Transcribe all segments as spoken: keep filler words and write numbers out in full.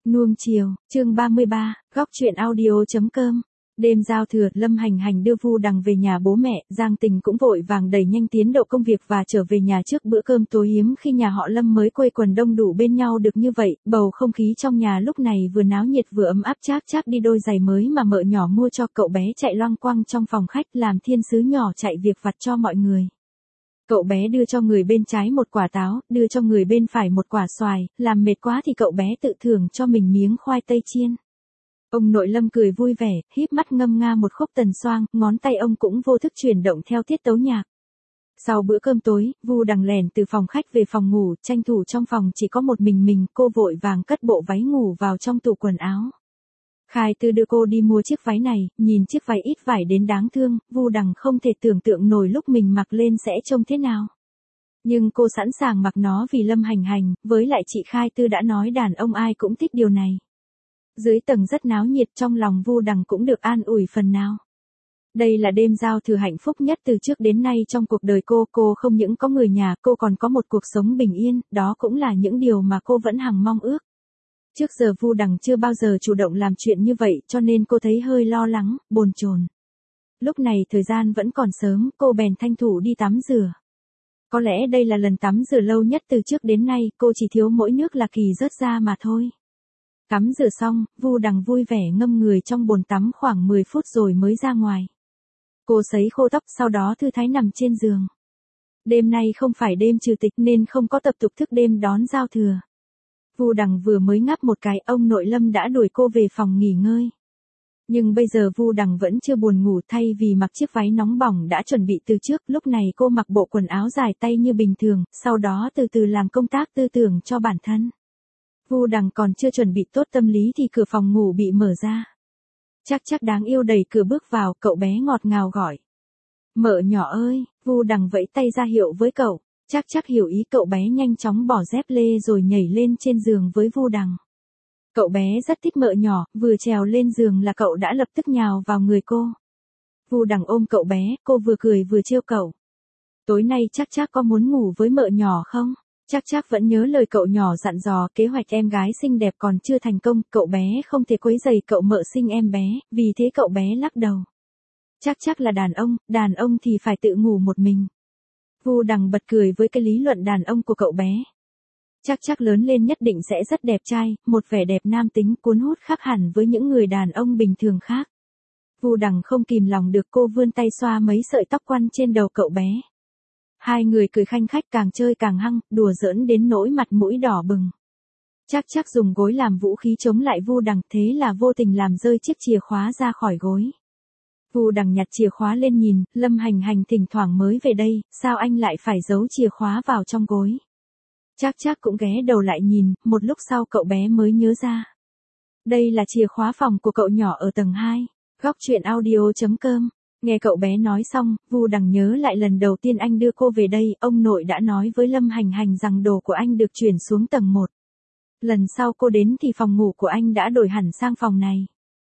Nuông chiều, chương ba mươi ba, góc truyện audio chấm com. Đêm giao thừa, Lâm Hành Hành đưa Vu Đằng về nhà bố mẹ, Giang Tình cũng vội vàng đẩy nhanh tiến độ công việc và trở về nhà trước bữa cơm tối hiếm khi nhà họ Lâm mới quây quần đông đủ bên nhau được như vậy. Bầu không khí trong nhà lúc này vừa náo nhiệt vừa ấm áp. Trác Trác đi đôi giày mới mà mợ nhỏ mua cho cậu bé chạy loang quăng trong phòng khách làm thiên sứ nhỏ chạy việc vặt cho mọi người. Cậu bé đưa cho người bên trái một quả táo, đưa cho người bên phải một quả xoài, làm mệt quá thì cậu bé tự thưởng cho mình miếng khoai tây chiên. Ông nội Lâm cười vui vẻ, híp mắt ngâm nga một khúc Tần Xoang, ngón tay ông cũng vô thức chuyển động theo tiết tấu nhạc. Sau bữa cơm tối, Vu Đằng lẻn từ phòng khách về phòng ngủ, tranh thủ trong phòng chỉ có một mình mình, cô vội vàng cất bộ váy ngủ vào trong tủ quần áo. Khai Tư đưa cô đi mua chiếc váy này, nhìn chiếc váy ít vải đến đáng thương, Vu Đằng không thể tưởng tượng nổi lúc mình mặc lên sẽ trông thế nào. Nhưng cô sẵn sàng mặc nó vì Lâm Hành Hành, với lại chị Khai Tư đã nói đàn ông ai cũng thích điều này. Dưới tầng rất náo nhiệt, trong lòng Vu Đằng cũng được an ủi phần nào. Đây là đêm giao thừa hạnh phúc nhất từ trước đến nay trong cuộc đời cô, cô không những có người nhà, cô còn có một cuộc sống bình yên, đó cũng là những điều mà cô vẫn hằng mong ước. Trước giờ Vu Đằng chưa bao giờ chủ động làm chuyện như vậy, cho nên cô thấy hơi lo lắng, bồn chồn. Lúc này thời gian vẫn còn sớm, cô bèn tranh thủ đi tắm rửa. Có lẽ đây là lần tắm rửa lâu nhất từ trước đến nay, cô chỉ thiếu mỗi nước là kỳ rớt ra mà thôi. Tắm rửa xong, Vu Đằng vui vẻ ngâm người trong bồn tắm khoảng mười phút rồi mới ra ngoài. Cô sấy khô tóc sau đó thư thái nằm trên giường. Đêm nay không phải đêm trừ tịch nên không có tập tục thức đêm đón giao thừa. Vu Đằng vừa mới ngáp một cái, ông nội Lâm đã đuổi cô về phòng nghỉ ngơi. Nhưng bây giờ Vu Đằng vẫn chưa buồn ngủ, thay vì mặc chiếc váy nóng bỏng đã chuẩn bị từ trước, lúc này cô mặc bộ quần áo dài tay như bình thường, sau đó từ từ làm công tác tư tưởng cho bản thân. Vu Đằng còn chưa chuẩn bị tốt tâm lý thì cửa phòng ngủ bị mở ra. Trác Trác đáng yêu đẩy cửa bước vào, cậu bé ngọt ngào gọi. Mợ nhỏ ơi, Vu Đằng vẫy tay ra hiệu với cậu. Trác Trác hiểu ý, cậu bé nhanh chóng bỏ dép lê rồi nhảy lên trên giường với Vu Đằng. Cậu bé rất thích mợ nhỏ, vừa trèo lên giường là cậu đã lập tức nhào vào người cô. Vu Đằng ôm cậu bé, cô vừa cười vừa trêu cậu. Tối nay Trác Trác có muốn ngủ với mợ nhỏ không? Trác Trác vẫn nhớ lời cậu nhỏ dặn dò, kế hoạch em gái xinh đẹp còn chưa thành công, cậu bé không thể quấy rầy cậu mợ sinh em bé, vì thế cậu bé lắc đầu. Trác Trác là đàn ông, đàn ông thì phải tự ngủ một mình. Vu Đằng bật cười với cái lý luận đàn ông của cậu bé. Trác Trác lớn lên nhất định sẽ rất đẹp trai, một vẻ đẹp nam tính cuốn hút khác hẳn với những người đàn ông bình thường khác. Vu Đằng không kìm lòng được, cô vươn tay xoa mấy sợi tóc quăn trên đầu cậu bé. Hai người cười khanh khách, càng chơi càng hăng, đùa giỡn đến nỗi mặt mũi đỏ bừng. Trác Trác dùng gối làm vũ khí chống lại Vu Đằng, thế là vô tình làm rơi chiếc chìa khóa ra khỏi gối. Vu Đằng nhặt chìa khóa lên nhìn, Lâm Hành Hành thỉnh thoảng mới về đây, sao anh lại phải giấu chìa khóa vào trong gối? Trác Trác cũng ghé đầu lại nhìn, một lúc sau cậu bé mới nhớ ra. Đây là chìa khóa phòng của cậu nhỏ ở tầng hai. Góc truyện audio chấm com. Nghe cậu bé nói xong, Vu Đằng nhớ lại lần đầu tiên anh đưa cô về đây, ông nội đã nói với Lâm Hành Hành rằng đồ của anh được chuyển xuống tầng một. Lần sau cô đến thì phòng ngủ của anh đã đổi hẳn sang phòng này.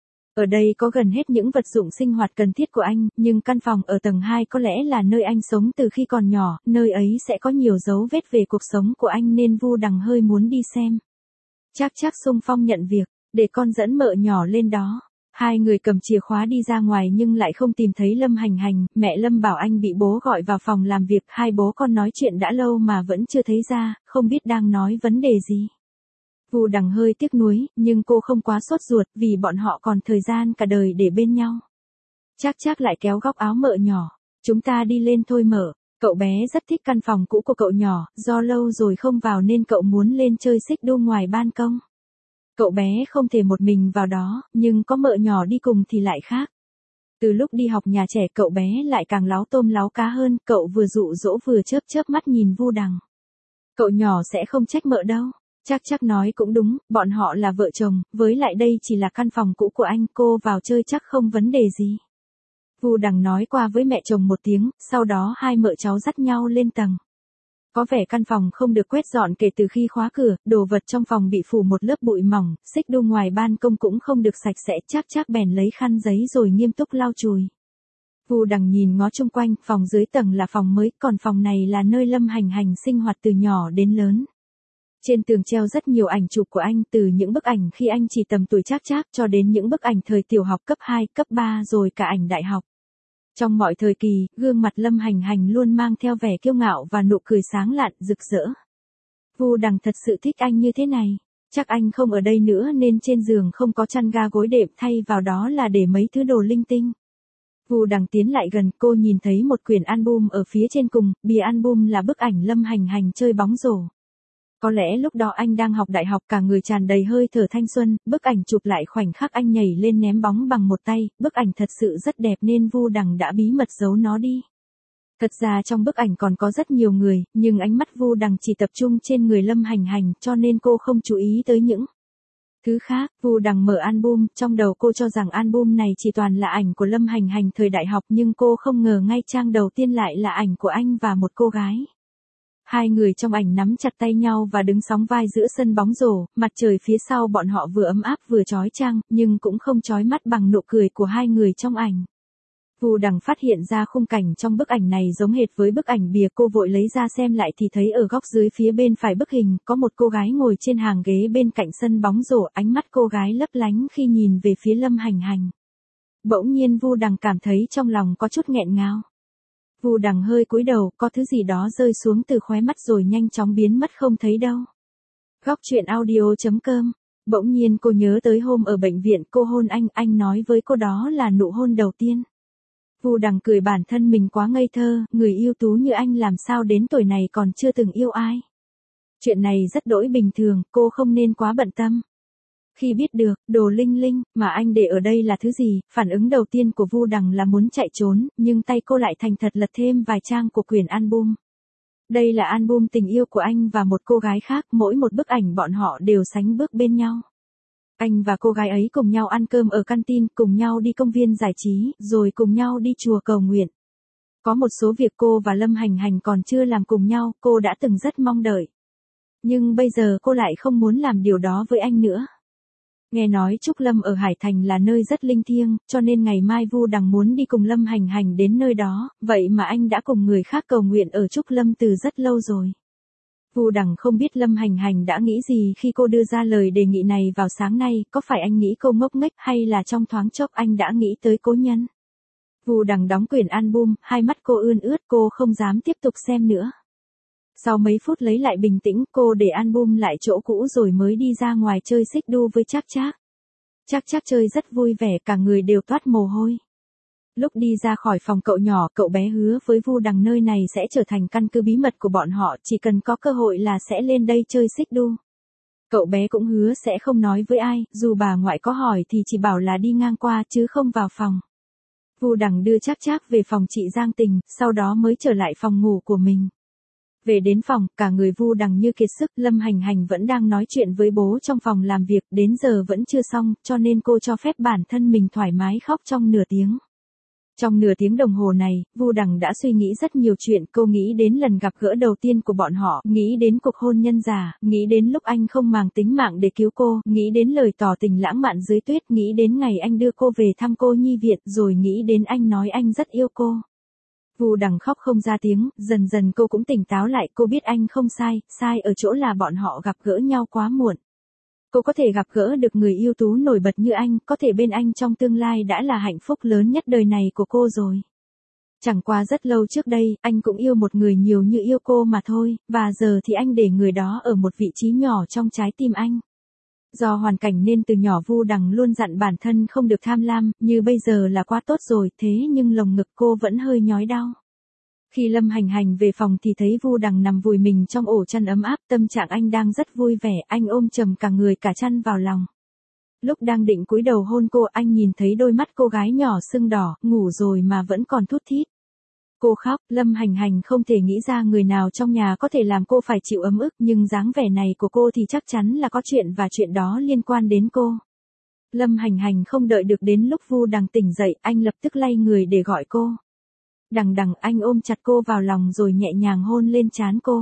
Ở đây có gần hết những vật dụng sinh hoạt cần thiết của anh, nhưng căn phòng ở tầng hai có lẽ là nơi anh sống từ khi còn nhỏ, nơi ấy sẽ có nhiều dấu vết về cuộc sống của anh nên Vu Đằng hơi muốn đi xem. Trác Trác xung phong nhận việc, để con dẫn mợ nhỏ lên đó. Hai người cầm chìa khóa đi ra ngoài nhưng lại không tìm thấy Lâm Hành Hành, mẹ Lâm bảo anh bị bố gọi vào phòng làm việc, hai bố con nói chuyện đã lâu mà vẫn chưa thấy ra, không biết đang nói vấn đề gì. Vu Đằng hơi tiếc nuối, nhưng cô không quá sốt ruột vì bọn họ còn thời gian cả đời để bên nhau. Trác Trác lại kéo góc áo mợ nhỏ, chúng ta đi lên thôi mợ. Cậu bé rất thích căn phòng cũ của cậu nhỏ, do lâu rồi không vào nên cậu muốn lên chơi xích đu ngoài ban công. Cậu bé không thể một mình vào đó, nhưng có mợ nhỏ đi cùng thì lại khác. Từ lúc đi học nhà trẻ cậu bé lại càng láo tôm láo cá hơn, cậu vừa dụ dỗ vừa chớp chớp mắt nhìn Vu Đằng. Cậu nhỏ sẽ không trách mợ đâu. Trác Trác nói cũng đúng, bọn họ là vợ chồng, với lại đây chỉ là căn phòng cũ của anh, cô vào chơi chắc không vấn đề gì. Vu Đằng nói qua với mẹ chồng một tiếng, sau đó hai mợ cháu dắt nhau lên tầng. Có vẻ căn phòng không được quét dọn kể từ khi khóa cửa, đồ vật trong phòng bị phủ một lớp bụi mỏng, xích đu ngoài ban công cũng không được sạch sẽ, Trác Trác bèn lấy khăn giấy rồi nghiêm túc lau chùi. Vu Đằng nhìn ngó chung quanh, phòng dưới tầng là phòng mới, còn phòng này là nơi Lâm Hành Hành sinh hoạt từ nhỏ đến lớn. Trên tường treo rất nhiều ảnh chụp của anh, từ những bức ảnh khi anh chỉ tầm tuổi Trác Trác cho đến những bức ảnh thời tiểu học cấp hai, cấp ba rồi cả ảnh đại học. Trong mọi thời kỳ, gương mặt Lâm Hành Hành luôn mang theo vẻ kiêu ngạo và nụ cười sáng lạn, rực rỡ. Vu Đằng thật sự thích anh như thế này. Chắc anh không ở đây nữa nên trên giường không có chăn ga gối đệm, thay vào đó là để mấy thứ đồ linh tinh. Vu Đằng tiến lại gần, cô nhìn thấy một quyển album ở phía trên cùng, bìa album là bức ảnh Lâm Hành Hành chơi bóng rổ. Có lẽ lúc đó anh đang học đại học, cả người tràn đầy hơi thở thanh xuân, bức ảnh chụp lại khoảnh khắc anh nhảy lên ném bóng bằng một tay, bức ảnh thật sự rất đẹp nên Vu Đằng đã bí mật giấu nó đi. Thật ra trong bức ảnh còn có rất nhiều người, nhưng ánh mắt Vu Đằng chỉ tập trung trên người Lâm Hành Hành cho nên cô không chú ý tới những thứ khác. Vu Đằng mở album, trong đầu cô cho rằng album này chỉ toàn là ảnh của Lâm Hành Hành thời đại học nhưng cô không ngờ ngay trang đầu tiên lại là ảnh của anh và một cô gái. Hai người trong ảnh nắm chặt tay nhau và đứng sóng vai giữa sân bóng rổ, mặt trời phía sau bọn họ vừa ấm áp vừa chói chang, nhưng cũng không chói mắt bằng nụ cười của hai người trong ảnh. Vu Đằng phát hiện ra khung cảnh trong bức ảnh này giống hệt với bức ảnh bìa, cô vội lấy ra xem lại thì thấy ở góc dưới phía bên phải bức hình, có một cô gái ngồi trên hàng ghế bên cạnh sân bóng rổ, ánh mắt cô gái lấp lánh khi nhìn về phía Lâm Hành Hành. Bỗng nhiên Vu Đằng cảm thấy trong lòng có chút nghẹn ngào. Vu Đằng hơi cúi đầu, có thứ gì đó rơi xuống từ khóe mắt rồi nhanh chóng biến mất không thấy đâu. Góc truyện audio chấm com. Bỗng nhiên cô nhớ tới hôm ở bệnh viện cô hôn anh, anh nói với cô đó là nụ hôn đầu tiên. Vu Đằng cười bản thân mình quá ngây thơ, người ưu tú như anh làm sao đến tuổi này còn chưa từng yêu ai. Chuyện này rất đỗi bình thường, cô không nên quá bận tâm. Khi biết được, đồ linh linh, mà anh để ở đây là thứ gì, phản ứng đầu tiên của Vu Đằng là muốn chạy trốn, nhưng tay cô lại thành thật lật thêm vài trang của quyển album. Đây là album tình yêu của anh và một cô gái khác, mỗi một bức ảnh bọn họ đều sánh bước bên nhau. Anh và cô gái ấy cùng nhau ăn cơm ở canteen, cùng nhau đi công viên giải trí, rồi cùng nhau đi chùa cầu nguyện. Có một số việc cô và Lâm Hành Hành còn chưa làm cùng nhau, cô đã từng rất mong đợi. Nhưng bây giờ cô lại không muốn làm điều đó với anh nữa. Nghe nói Trúc Lâm ở Hải Thành là nơi rất linh thiêng, cho nên ngày mai Vu Đằng muốn đi cùng Lâm Hành Hành đến nơi đó, vậy mà anh đã cùng người khác cầu nguyện ở Trúc Lâm từ rất lâu rồi. Vu Đằng không biết Lâm Hành Hành đã nghĩ gì khi cô đưa ra lời đề nghị này vào sáng nay, có phải anh nghĩ cô ngốc nghếch hay là trong thoáng chốc anh đã nghĩ tới cố nhân. Vu Đằng đóng quyển album, hai mắt cô ươn ướt, cô không dám tiếp tục xem nữa. Sau mấy phút lấy lại bình tĩnh, cô để album lại chỗ cũ rồi mới đi ra ngoài chơi xích đu với Trác Trác. Trác Trác chơi rất vui vẻ, cả người đều toát mồ hôi. Lúc đi ra khỏi phòng cậu nhỏ, cậu bé hứa với Vu Đằng nơi này sẽ trở thành căn cứ bí mật của bọn họ, chỉ cần có cơ hội là sẽ lên đây chơi xích đu. Cậu bé cũng hứa sẽ không nói với ai, dù bà ngoại có hỏi thì chỉ bảo là đi ngang qua chứ không vào phòng. Vu Đằng đưa Trác Trác về phòng chị Giang Tình, sau đó mới trở lại phòng ngủ của mình. Về đến phòng, cả người Vu Đằng như kiệt sức, Lâm Hành Hành vẫn đang nói chuyện với bố trong phòng làm việc, đến giờ vẫn chưa xong, cho nên cô cho phép bản thân mình thoải mái khóc trong nửa tiếng. Trong nửa tiếng đồng hồ này, Vu Đằng đã suy nghĩ rất nhiều chuyện, cô nghĩ đến lần gặp gỡ đầu tiên của bọn họ, nghĩ đến cuộc hôn nhân giả, nghĩ đến lúc anh không màng tính mạng để cứu cô, nghĩ đến lời tỏ tình lãng mạn dưới tuyết, nghĩ đến ngày anh đưa cô về thăm cô nhi viện, rồi nghĩ đến anh nói anh rất yêu cô. Vu Đằng khóc không ra tiếng, dần dần cô cũng tỉnh táo lại, cô biết anh không sai, sai ở chỗ là bọn họ gặp gỡ nhau quá muộn. Cô có thể gặp gỡ được người ưu tú nổi bật như anh, có thể bên anh trong tương lai đã là hạnh phúc lớn nhất đời này của cô rồi. Chẳng qua rất lâu trước đây, anh cũng yêu một người nhiều như yêu cô mà thôi, và giờ thì anh để người đó ở một vị trí nhỏ trong trái tim anh. Do hoàn cảnh nên từ nhỏ Vu Đằng luôn dặn bản thân không được tham lam, như bây giờ là quá tốt rồi, thế nhưng lồng ngực cô vẫn hơi nhói đau. Khi Lâm Hành Hành về phòng thì thấy Vu Đằng nằm vùi mình trong ổ chăn ấm áp, tâm trạng anh đang rất vui vẻ, anh ôm chầm cả người cả chăn vào lòng. Lúc đang định cúi đầu hôn cô, anh nhìn thấy đôi mắt cô gái nhỏ sưng đỏ, ngủ rồi mà vẫn còn thút thít. Cô khóc, Lâm Hành Hành không thể nghĩ ra người nào trong nhà có thể làm cô phải chịu ấm ức, nhưng dáng vẻ này của cô thì chắc chắn là có chuyện và chuyện đó liên quan đến cô. Lâm Hành Hành không đợi được đến lúc Vu Đằng tỉnh dậy, anh lập tức lay người để gọi cô. Đằng đằng, anh ôm chặt cô vào lòng rồi nhẹ nhàng hôn lên trán cô.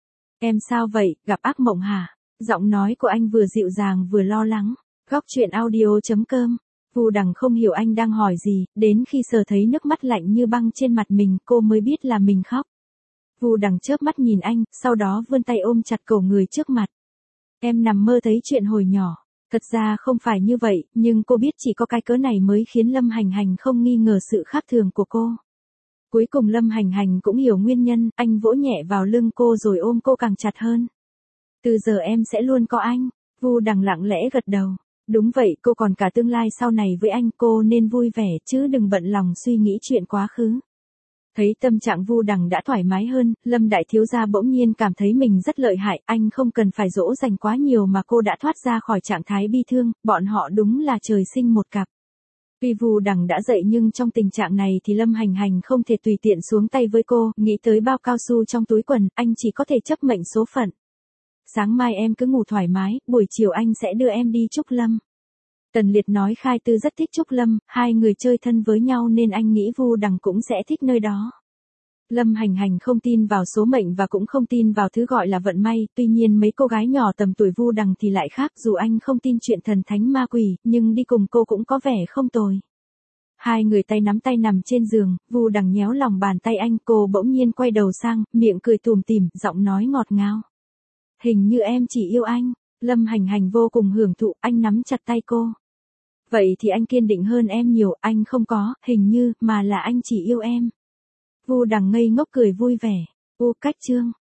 Em sao vậy, gặp ác mộng hả? Giọng nói của anh vừa dịu dàng vừa lo lắng. Góc truyện audio chấm com. Vu Đằng không hiểu anh đang hỏi gì, đến khi sờ thấy nước mắt lạnh như băng trên mặt mình, cô mới biết là mình khóc. Vu Đằng chớp mắt nhìn anh, sau đó vươn tay ôm chặt cổ người trước mặt. Em nằm mơ thấy chuyện hồi nhỏ. Thật ra không phải như vậy, nhưng cô biết chỉ có cái cớ này mới khiến Lâm Hành Hành không nghi ngờ sự khác thường của cô. Cuối cùng Lâm Hành Hành cũng hiểu nguyên nhân, anh vỗ nhẹ vào lưng cô rồi ôm cô càng chặt hơn. Từ giờ em sẽ luôn có anh. Vu Đằng lặng lẽ gật đầu. Đúng vậy, cô còn cả tương lai sau này với anh, cô nên vui vẻ chứ đừng bận lòng suy nghĩ chuyện quá khứ. Thấy tâm trạng Vu Đằng đã thoải mái hơn, Lâm đại thiếu gia bỗng nhiên cảm thấy mình rất lợi hại, anh không cần phải dỗ dành quá nhiều mà cô đã thoát ra khỏi trạng thái bi thương, bọn họ đúng là trời sinh một cặp. Tuy Vu Đằng đã dậy nhưng trong tình trạng này thì Lâm Hành Hành không thể tùy tiện xuống tay với cô, nghĩ tới bao cao su trong túi quần, anh chỉ có thể chấp mệnh số phận. Sáng mai em cứ ngủ thoải mái, buổi chiều anh sẽ đưa em đi Trúc Lâm. Tần Liệt nói Khai Tư rất thích Trúc Lâm, hai người chơi thân với nhau nên anh nghĩ Vu Đằng cũng sẽ thích nơi đó. Lâm Hành Hành không tin vào số mệnh và cũng không tin vào thứ gọi là vận may, tuy nhiên mấy cô gái nhỏ tầm tuổi Vu Đằng thì lại khác, dù anh không tin chuyện thần thánh ma quỷ, nhưng đi cùng cô cũng có vẻ không tồi. Hai người tay nắm tay nằm trên giường, Vu Đằng nhéo lòng bàn tay anh, cô bỗng nhiên quay đầu sang, miệng cười tủm tỉm, giọng nói ngọt ngào. Hình như em chỉ yêu anh. Lâm Hành Hành vô cùng hưởng thụ, anh nắm chặt tay cô. Vậy thì anh kiên định hơn em nhiều, anh không có, hình như, mà là anh chỉ yêu em. Vu Đằng ngây ngốc cười vui vẻ. Ô cách chương.